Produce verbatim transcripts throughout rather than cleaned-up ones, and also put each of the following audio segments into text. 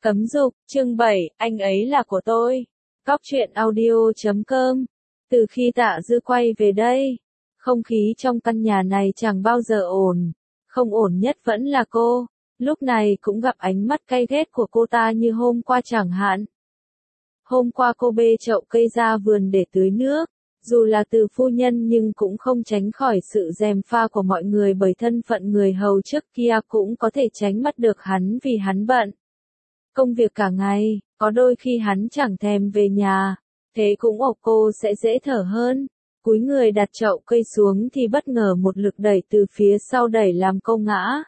Cấm dục, chương bảy, anh ấy là của tôi. Cóc truyện audio chấm com. Từ khi Tạ Dư quay về đây, không khí trong căn nhà này chẳng bao giờ ổn. Không ổn nhất vẫn là cô. Lúc này cũng gặp ánh mắt cay ghét của cô ta như hôm qua chẳng hạn. Hôm qua cô bê chậu cây ra vườn để tưới nước. Dù là từ phu nhân nhưng cũng không tránh khỏi sự gièm pha của mọi người bởi thân phận người hầu trước kia cũng có thể tránh mắt được hắn vì hắn bận. Công việc cả ngày, có đôi khi hắn chẳng thèm về nhà, thế cũng ộc cô sẽ dễ thở hơn. Cúi người đặt chậu cây xuống thì bất ngờ một lực đẩy từ phía sau đẩy làm cô ngã.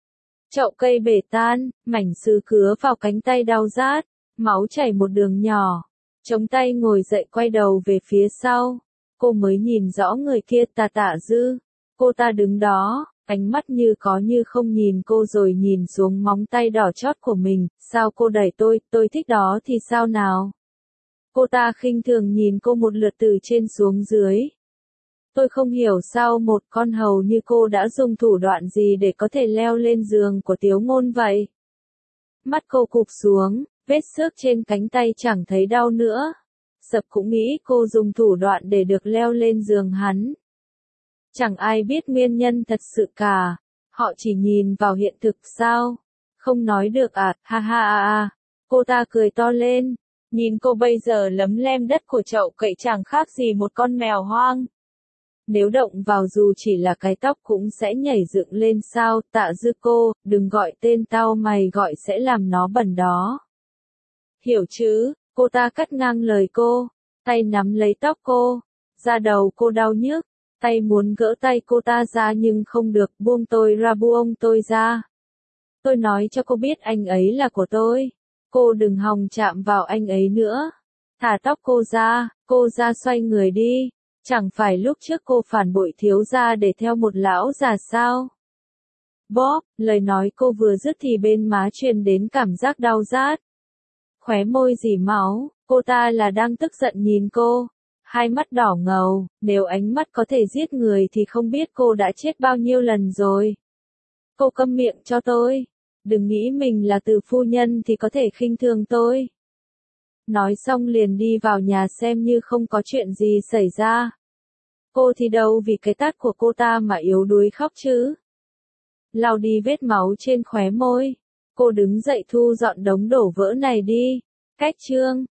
Chậu cây bể tan, mảnh sứ cứa vào cánh tay đau rát, máu chảy một đường nhỏ. Chống tay ngồi dậy quay đầu về phía sau, cô mới nhìn rõ người kia Tạ Tạ Dư. Cô ta đứng đó, ánh mắt như có như không nhìn cô rồi nhìn xuống móng tay đỏ chót của mình. Sao cô đẩy tôi, tôi thích đó thì sao nào? Cô ta khinh thường nhìn cô một lượt từ trên xuống dưới. Tôi không hiểu sao một con hầu như cô đã dùng thủ đoạn gì để có thể leo lên giường của Tiếu Ngôn vậy. Mắt cô cụp xuống, vết xước trên cánh tay chẳng thấy đau nữa. Sập cũng nghĩ cô dùng thủ đoạn để được leo lên giường hắn. Chẳng ai biết nguyên nhân thật sự cả. Họ chỉ nhìn vào hiện thực sao? Không nói được à, ha ha ha ha. Cô ta cười to lên. Nhìn cô bây giờ lấm lem đất của chậu cậy chẳng khác gì một con mèo hoang. Nếu động vào dù chỉ là cái tóc cũng sẽ nhảy dựng lên sao? Tạ Dư cô, đừng gọi tên tao mày gọi sẽ làm nó bẩn đó. Hiểu chứ? Cô ta cắt ngang lời cô, tay nắm lấy tóc cô, da đầu cô đau nhức, tay muốn gỡ tay cô ta ra nhưng không được, buông tôi ra, buông tôi ra. Tôi nói cho cô biết anh ấy là của tôi, cô đừng hòng chạm vào anh ấy nữa. Thả tóc cô ra, cô ra xoay người đi, chẳng phải lúc trước cô phản bội thiếu gia để theo một lão già sao? Bóp, lời nói cô vừa dứt thì bên má truyền đến cảm giác đau rát. Khóe môi rỉ máu, cô ta là đang tức giận nhìn cô, hai mắt đỏ ngầu, nếu ánh mắt có thể giết người thì không biết cô đã chết bao nhiêu lần rồi. Cô câm miệng cho tôi, đừng nghĩ mình là từ phu nhân thì có thể khinh thường tôi. Nói xong liền đi vào nhà xem như không có chuyện gì xảy ra. Cô thì đâu vì cái tát của cô ta mà yếu đuối khóc chứ. Lau đi vết máu trên khóe môi. Cô đứng dậy thu dọn đống đổ vỡ này đi. Cách chương